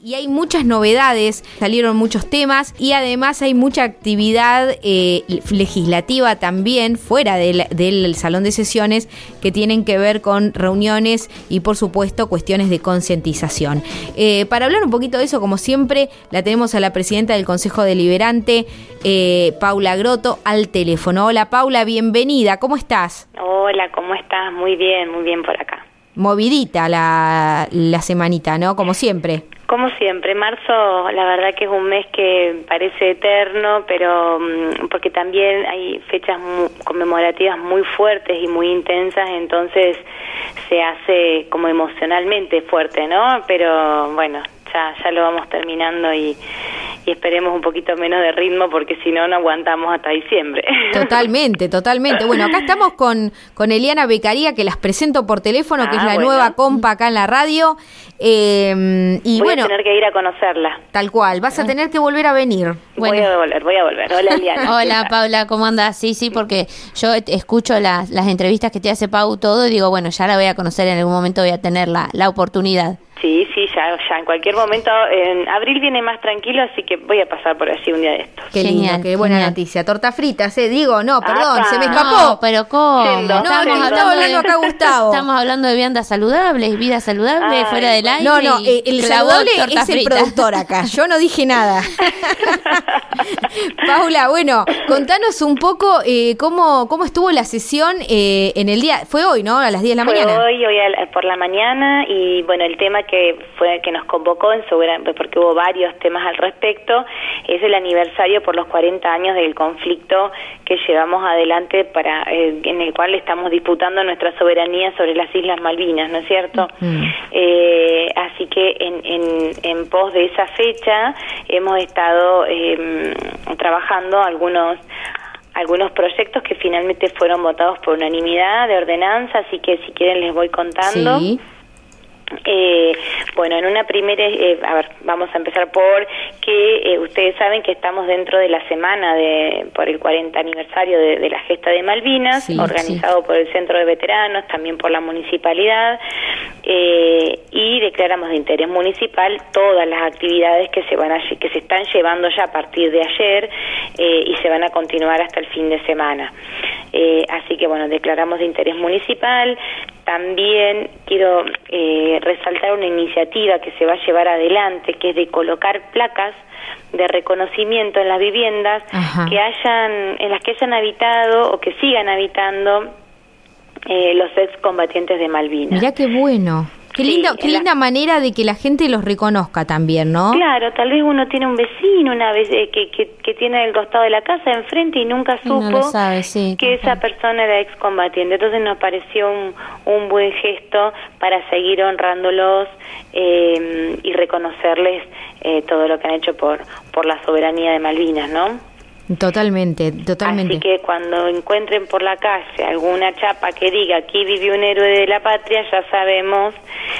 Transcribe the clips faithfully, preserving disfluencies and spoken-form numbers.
Y hay muchas novedades, salieron muchos temas y además hay mucha actividad eh, legislativa también fuera del, del salón de sesiones que tienen que ver con reuniones y por supuesto cuestiones de concientización. Eh, para hablar un poquito de eso, como siempre, la tenemos a la presidenta del Consejo Deliberante, eh, Paula Grotto, al teléfono. Hola Paula, bienvenida, ¿cómo estás? Hola, ¿cómo estás? Muy bien, muy bien por acá. Movidita la, la semanita, ¿no? Como siempre. Como siempre, marzo la verdad que es un mes que parece eterno, pero um, porque también hay fechas muy conmemorativas muy fuertes y muy intensas, entonces se hace como emocionalmente fuerte, ¿no? Pero bueno, ya, ya lo vamos terminando y, y esperemos un poquito menos de ritmo porque si no, no aguantamos hasta diciembre. Totalmente, totalmente. Bueno, acá estamos con, con Eliana Beccaria, que las presento por teléfono, que ah, es la bueno. nueva compa acá en la radio. Eh, y voy bueno, a tener que ir a conocerla. Tal cual, vas a tener que volver a venir. Voy bueno. a volver, voy a volver. Hola, Eliana. Hola, Paula, ¿cómo andás? Sí, sí, porque yo escucho las, las entrevistas que te hace Pau todo y digo, bueno, ya la voy a conocer, en algún momento voy a tener la, la oportunidad. Sí, sí, ya, ya en cualquier momento. En abril viene más tranquilo, así que voy a pasar por allí un día de estos. Qué Genial, lindo, qué buena genial. noticia. Torta fritas, ¿eh? Digo, no, perdón, Apa. se me escapó. No, pero ¿cómo? Siendo, No, no, estamos estaba hablando de, acá Gustavo. Estamos hablando de viandas saludables, vida saludable, Ay, fuera del aire. No, no, eh, el saludable es el frita. productor acá. Yo no dije nada. Paula, bueno, contanos un poco eh, cómo cómo estuvo la sesión eh, en el día. Fue hoy, ¿no? A las diez de la fue mañana. Hoy, hoy a, por la mañana y bueno, el tema que fue que nos convocó en Soberan, porque hubo varios temas al respecto, es el aniversario por los cuarenta años del conflicto que llevamos adelante para eh, en el cual estamos disputando nuestra soberanía sobre las Islas Malvinas, ¿no es cierto? Mm. Eh, así que en, en, en pos de esa fecha hemos estado eh, trabajando algunos algunos proyectos que finalmente fueron votados por unanimidad de ordenanza, así que si quieren les voy contando. Sí. Eh, bueno, en una primera, eh, a ver, vamos a empezar por que eh, ustedes saben que estamos dentro de la semana de por el cuarenta aniversario de, de la gesta de Malvinas, sí, organizado sí. por el Centro de Veteranos, también por la municipalidad, eh, y declaramos de interés municipal todas las actividades que se van a, que se están llevando ya a partir de ayer eh, y se van a continuar hasta el fin de semana. Eh, así que bueno, declaramos de interés municipal. También quiero eh, resaltar una iniciativa que se va a llevar adelante, que es de colocar placas de reconocimiento en las viviendas Ajá. que hayan, en las que hayan habitado o que sigan habitando eh, los excombatientes de Malvinas. Mirá qué bueno. Qué linda, sí, qué linda la... manera de que la gente los reconozca también, ¿no? Claro, tal vez uno tiene un vecino una vez eh, que, que, que tiene el costado de la casa enfrente y nunca supo no sabe, sí, que esa persona era excombatiente. Entonces nos pareció un, un buen gesto para seguir honrándolos eh, y reconocerles eh, todo lo que han hecho por, por la soberanía de Malvinas, ¿no? Totalmente, totalmente. Así que cuando encuentren por la calle alguna chapa que diga aquí vivió un héroe de la patria, ya sabemos,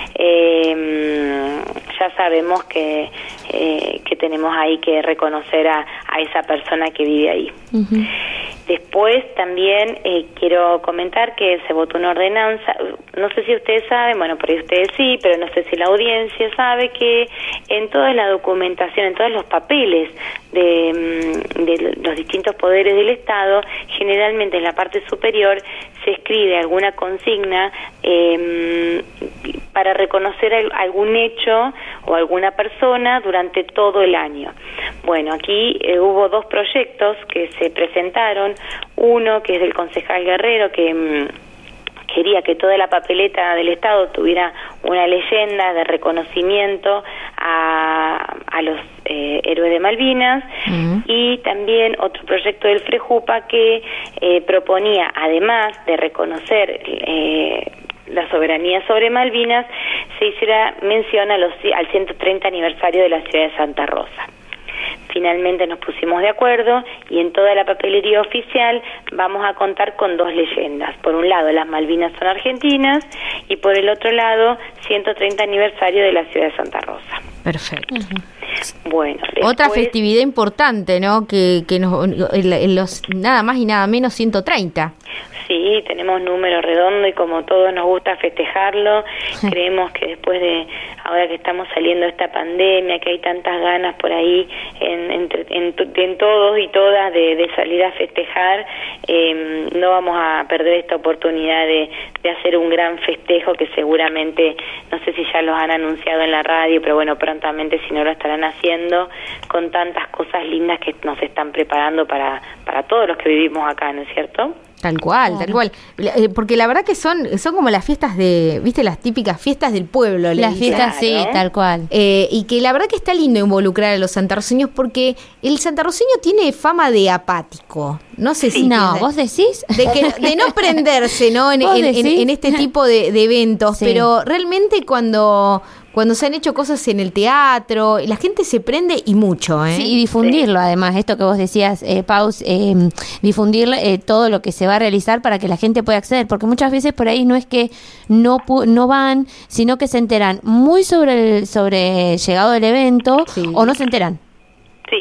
eh, ya sabemos que eh, que tenemos ahí que reconocer a, a esa persona que vive ahí. Uh-huh. Después también eh, quiero comentar que se votó una ordenanza, no sé si ustedes saben, bueno, por ahí ustedes sí, pero no sé si la audiencia sabe que en toda la documentación, en todos los papeles de, de los distintos poderes del Estado, generalmente en la parte superior se escribe alguna consigna eh, para reconocer algún hecho o alguna persona durante todo el año. Bueno, aquí eh, hubo dos proyectos que se presentaron, uno que es del concejal Guerrero, que mmm, quería que toda la papeleta del Estado tuviera una leyenda de reconocimiento a, a los eh, héroes de Malvinas, uh-huh. y también otro proyecto del Frejupa que eh, proponía, además de reconocer eh, la soberanía sobre Malvinas, se hiciera mención a los, al ciento treinta aniversario de la ciudad de Santa Rosa. Finalmente nos pusimos de acuerdo y en toda la papelería oficial vamos a contar con dos leyendas. Por un lado, las Malvinas son argentinas y por el otro lado, ciento treinta aniversario de la ciudad de Santa Rosa. Perfecto. Uh-huh. Bueno, después... Otra festividad importante, ¿no? Que, que nos, en los nada más y nada menos ciento treinta. Sí, tenemos número redondo y como todos nos gusta festejarlo, creemos que después de, ahora que estamos saliendo de esta pandemia, que hay tantas ganas por ahí en, en, en, en todos y todas de, de salir a festejar, eh, no vamos a perder esta oportunidad de, de hacer un gran festejo que seguramente, no sé si ya los han anunciado en la radio, pero bueno, prontamente si no lo estarán haciendo, con tantas cosas lindas que nos están preparando para, para todos los que vivimos acá, ¿no es cierto? Tal cual, claro. tal cual. Porque la verdad que son son como las fiestas de, ¿viste? Las típicas fiestas del pueblo. Las fiestas, claro. sí, tal cual. Eh, y que la verdad que está lindo involucrar a los santarroceños porque el santarroceño tiene fama de apático. No sé si... No, de, ¿vos decís? De, que, de no prenderse, ¿no? En, en, en, en este tipo de, de eventos. Sí. Pero realmente cuando... Cuando se han hecho cosas en el teatro, la gente se prende y mucho, ¿eh? Sí, y difundirlo, sí. además, esto que vos decías, eh, Paus, eh, difundir eh, todo lo que se va a realizar para que la gente pueda acceder, porque muchas veces por ahí no es que no pu- no van, sino que se enteran muy sobre el sobre llegado del evento sí. o no se enteran. Sí.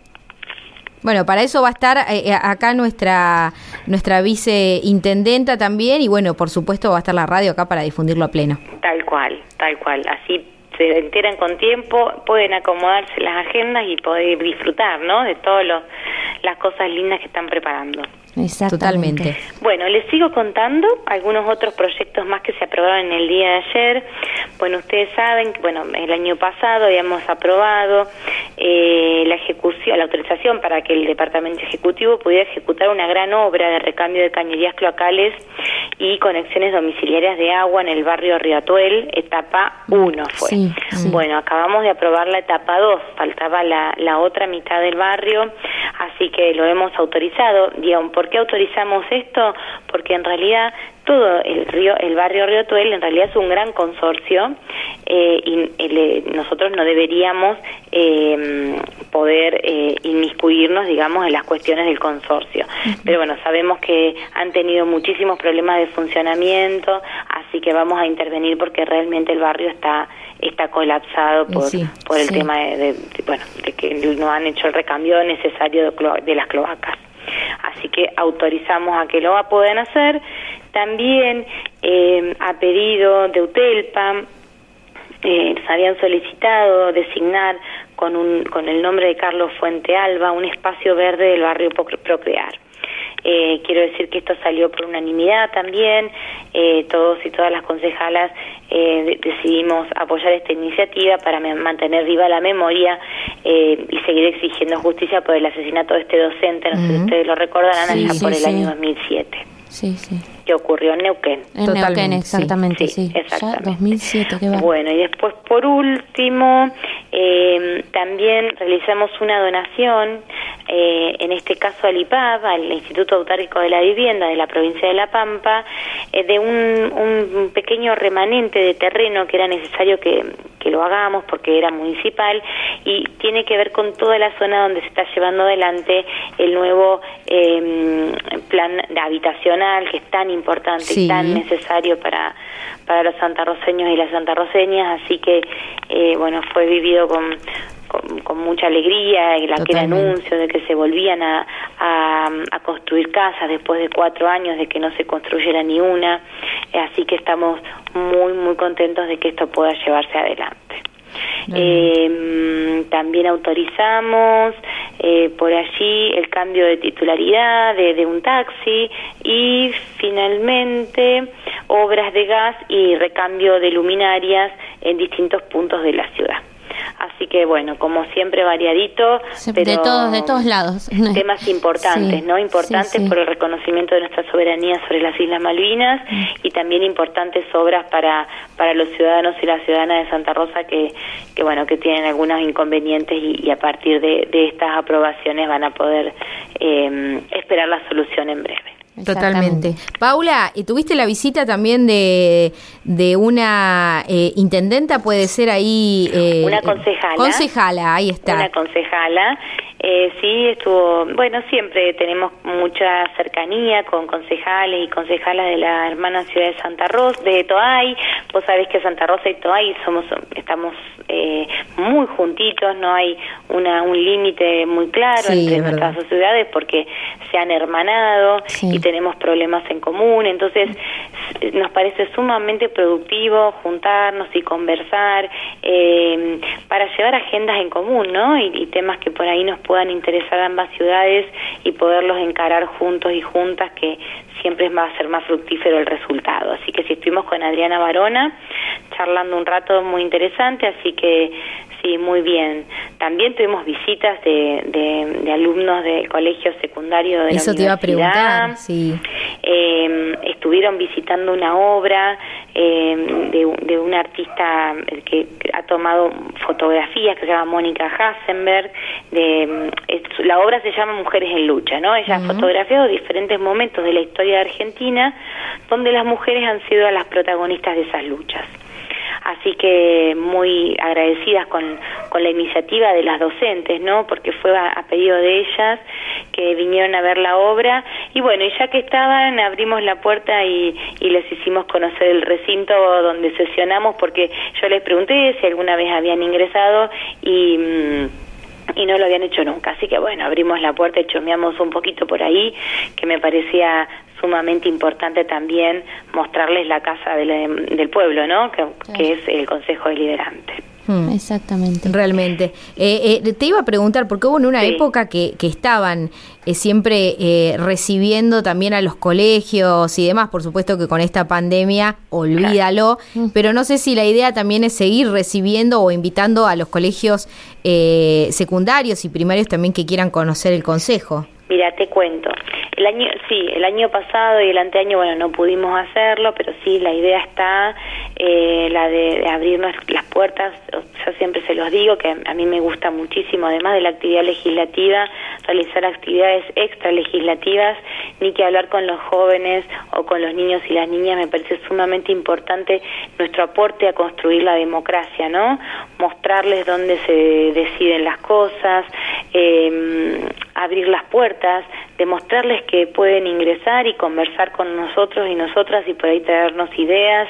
Bueno, para eso va a estar eh, acá nuestra nuestra viceintendenta también y bueno, por supuesto va a estar la radio acá para difundirlo a pleno. Tal cual, tal cual. Así se enteran con tiempo, pueden acomodarse las agendas y poder disfrutar, ¿no? De todas las cosas lindas que están preparando. Totalmente. Bueno, les sigo contando algunos otros proyectos más que se aprobaron en el día de ayer. Bueno, ustedes saben que bueno, el año pasado habíamos aprobado eh, la ejecución, la autorización para que el Departamento Ejecutivo pudiera ejecutar una gran obra de recambio de cañerías cloacales y conexiones domiciliarias de agua en el barrio Río Atuel, etapa uno fue. Sí, sí. Bueno, acabamos de aprobar la etapa dos, faltaba la, la otra mitad del barrio, así que lo hemos autorizado. Digamos, ¿por qué autorizamos esto? Porque en realidad todo el río, el barrio Río Atuel en realidad es un gran consorcio eh, y el, nosotros no deberíamos eh, poder eh, inmiscuirnos, digamos, en las cuestiones del consorcio. Uh-huh. Pero bueno, sabemos que han tenido muchísimos problemas de funcionamiento, así que vamos a intervenir porque realmente el barrio está está colapsado por sí, por el sí. tema de, de, de bueno de que no han hecho el recambio necesario de, clo- de las cloacas. Así que autorizamos a que lo puedan hacer. También eh, a pedido de UTELPA eh, se habían solicitado designar con un con el nombre de Carlos Fuente Alba un espacio verde del barrio Procrear. Eh, quiero decir que esto salió por unanimidad también, eh, todos y todas las concejalas eh, de- decidimos apoyar esta iniciativa para me- mantener viva la memoria eh, y seguir exigiendo justicia por el asesinato de este docente, no sé si ustedes lo recordarán, Sí, allá sí, por el sí. año dos mil siete, Sí, sí. que ocurrió en Neuquén. En Totalmente, Neuquén, exactamente, sí. sí. Sí, exactamente. Ya dos mil siete, qué va. Bueno, y después, por último, eh, también realizamos una donación, eh, en este caso al I P A B, al Instituto Autárquico de la Vivienda de la provincia de La Pampa, eh, de un, un pequeño remanente de terreno que era necesario que, que lo hagamos porque era municipal y tiene que ver con toda la zona donde se está llevando adelante el nuevo eh, plan habitacional que es tan importante Sí. y tan necesario para para los santarroceños y las santarroceñas, así que eh, bueno, fue vivido con, con, con mucha alegría, y la que era anuncio de que se volvían a, a, a construir casas después de cuatro años de que no se construyera ni una, eh, así que estamos muy muy contentos de que esto pueda llevarse adelante. Eh, también autorizamos eh, por allí el cambio de titularidad de, de un taxi y finalmente obras de gas y recambio de luminarias en distintos puntos de la ciudad. Así que bueno, como siempre variadito, Sí, pero de todos, de todos lados. temas importantes, Sí, ¿no? Importantes sí, sí. por el reconocimiento de nuestra soberanía sobre las Islas Malvinas Mm. y también importantes obras para para los ciudadanos y las ciudadanas de Santa Rosa que que bueno que tienen algunos inconvenientes y, y a partir de, de estas aprobaciones van a poder eh, esperar la solución en breve. Totalmente. Paula, ¿y tuviste la visita también de, de una eh, intendenta? Puede ser ahí... Eh, Una concejala. Concejala, ahí está. Una concejala. Eh, sí, estuvo, bueno, siempre tenemos mucha cercanía con concejales y concejalas de la hermana ciudad de Santa Rosa, de Toay. Vos sabés que Santa Rosa y Toay somos, estamos eh, muy juntitos, no hay una un límite muy claro Sí, entre es nuestras verdad. dos ciudades porque se han hermanado Sí. y tenemos problemas en común. Entonces nos parece sumamente productivo juntarnos y conversar eh, para llevar agendas en común, ¿no? Y, y temas que por ahí nos puedan interesar a ambas ciudades y poderlos encarar juntos y juntas, que siempre va a ser más fructífero el resultado. Así que sí, estuvimos con Adriana Barona charlando un rato muy interesante, así que sí, muy bien. También tuvimos visitas de, de, de alumnos del colegio secundario de Eso la te iba a universidad. preguntar, sí. Eh, estuvieron visitando una obra eh, de, de una artista que ha tomado fotografías, que se llama Mónica Hasenberg. De, es, la obra se llama Mujeres en Lucha, ¿no? Ella uh-huh. ha fotografiado diferentes momentos de la historia de Argentina donde las mujeres han sido las protagonistas de esas luchas. Así que muy agradecidas con, con la iniciativa de las docentes, ¿no? Porque fue a, a pedido de ellas que vinieron a ver la obra. Y bueno, y ya que estaban, abrimos la puerta y, y les hicimos conocer el recinto donde sesionamos, porque yo les pregunté si alguna vez habían ingresado y... Mmm, y no lo habían hecho nunca, así que bueno, abrimos la puerta y chomeamos un poquito por ahí, que me parecía sumamente importante también mostrarles la casa de la, del pueblo, ¿no? Que, claro. que es el Consejo Deliberante. Hmm, exactamente. Realmente. Eh, eh, te iba a preguntar, porque hubo en una sí. época que, que estaban eh, siempre eh, recibiendo también a los colegios y demás, por supuesto que con esta pandemia, olvídalo, claro. pero no sé si la idea también es seguir recibiendo o invitando a los colegios eh, secundarios y primarios también que quieran conocer el Consejo. Mira, te cuento. El año, sí, el año pasado y el anteaño, bueno, no pudimos hacerlo, pero sí, la idea está, eh, la de, de abrirnos las puertas. Yo siempre se los digo, que a mí me gusta muchísimo, además de la actividad legislativa, realizar actividades extra legislativas, ni que hablar con los jóvenes o con los niños y las niñas. Me parece sumamente importante nuestro aporte a construir la democracia, ¿no? Mostrarles dónde se deciden las cosas, eh, abrir las puertas, demostrarles que pueden ingresar y conversar con nosotros y nosotras y por ahí traernos ideas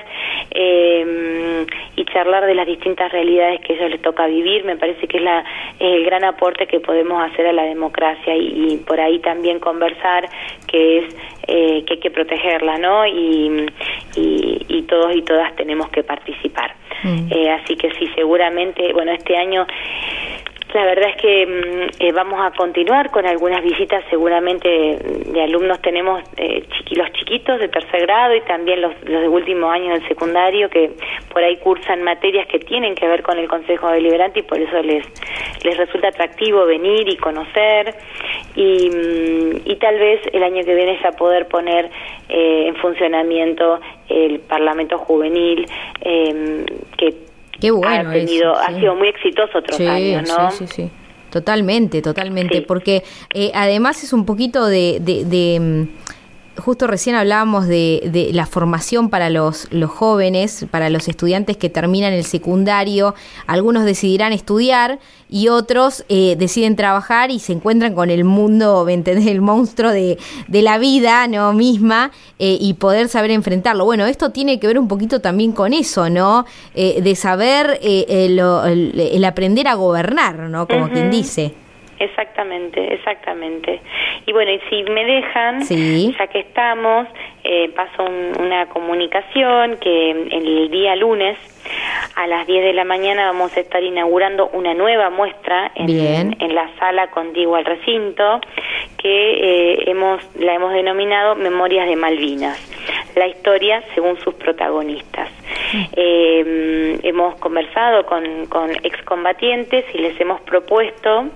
eh, y charlar de las distintas realidades que a ellos les toca vivir. Me parece que es la, el gran aporte que podemos hacer a la democracia y, y por ahí también conversar que es eh, que hay que protegerla, ¿no? Y, y, y todos y todas tenemos que participar. Mm. Eh, así que sí, seguramente, bueno, este año la verdad es que eh, vamos a continuar con algunas visitas, seguramente de alumnos tenemos eh, chiqui, los chiquitos de tercer grado y también los, los de último año del secundario que por ahí cursan materias que tienen que ver con el Consejo Deliberante y por eso les les resulta atractivo venir y conocer y, y tal vez el año que viene ya poder poner eh, en funcionamiento el Parlamento Juvenil eh, que Qué bueno ha tenido, eso, sí. ha sido muy exitoso otros sí, años, ¿no? Sí, sí, sí. Totalmente, totalmente, sí. porque eh, además es un poquito de, de, de justo recién hablábamos de, de la formación para los, los jóvenes, para los estudiantes que terminan el secundario. Algunos decidirán estudiar y otros eh, deciden trabajar y se encuentran con el mundo, ¿me entendés? El monstruo de, de la vida, ¿no? Misma, eh, y poder saber enfrentarlo. Bueno, esto tiene que ver un poquito también con eso, ¿no? Eh, de saber eh, eh, lo, el, el aprender a gobernar, ¿no? Como uh-huh. quien dice. Exactamente, exactamente. Y bueno, y si me dejan, sí. ya que estamos, eh, paso un, una comunicación que el día lunes a las diez de la mañana vamos a estar inaugurando una nueva muestra en, en la sala contigua al recinto que eh, hemos la hemos denominado Memorias de Malvinas, la historia según sus protagonistas. Mm. Eh, hemos conversado con, con excombatientes y les hemos propuesto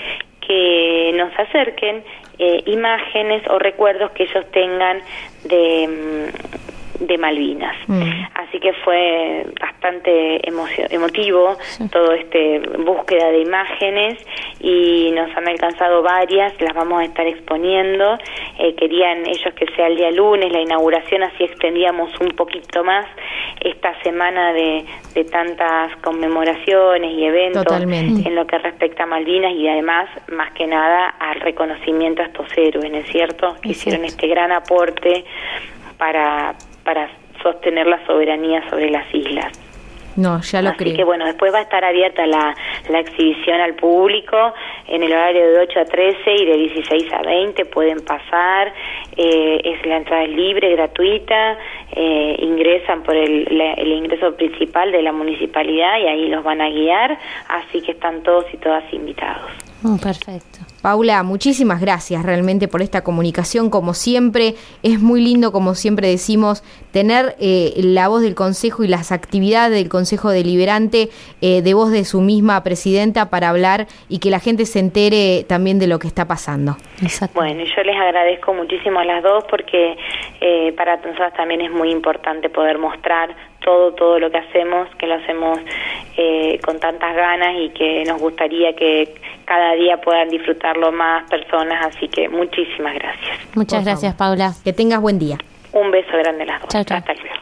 que nos acerquen eh, imágenes o recuerdos que ellos tengan de, de Malvinas. Mm. Así que fue bastante emocio- emotivo sí. todo este búsqueda de imágenes y nos han alcanzado varias, las vamos a estar exponiendo. Eh, querían ellos que sea el día lunes la inauguración, así extendíamos un poquito más esta semana de, de tantas conmemoraciones y eventos Totalmente. En lo que respecta a Malvinas y además, más que nada, al reconocimiento a estos héroes, ¿no es cierto? Que hicieron este gran aporte para, para sostener la soberanía sobre las islas. No, ya lo Así creo. que bueno, después va a estar abierta la, la exhibición al público en el horario de ocho a trece y de dieciséis a veinte, pueden pasar, eh, es la entrada es libre, gratuita, eh, ingresan por el, la, el ingreso principal de la municipalidad y ahí los van a guiar, así que están todos y todas invitados. Mm, perfecto. Paula, muchísimas gracias realmente por esta comunicación, como siempre. Es muy lindo, como siempre decimos, tener eh, la voz del Consejo y las actividades del Consejo Deliberante eh, de voz de su misma presidenta para hablar y que la gente se entere también de lo que está pasando. Exacto. Bueno, yo les agradezco muchísimo a las dos porque eh, para nosotras también es muy importante poder mostrar todo, todo lo que hacemos, que lo hacemos eh, con tantas ganas y que nos gustaría que cada día puedan disfrutarlo más personas, así que muchísimas gracias. Muchas gracias, Paula. Que tengas buen día. Un beso grande a las dos. Chau, chau. Hasta luego.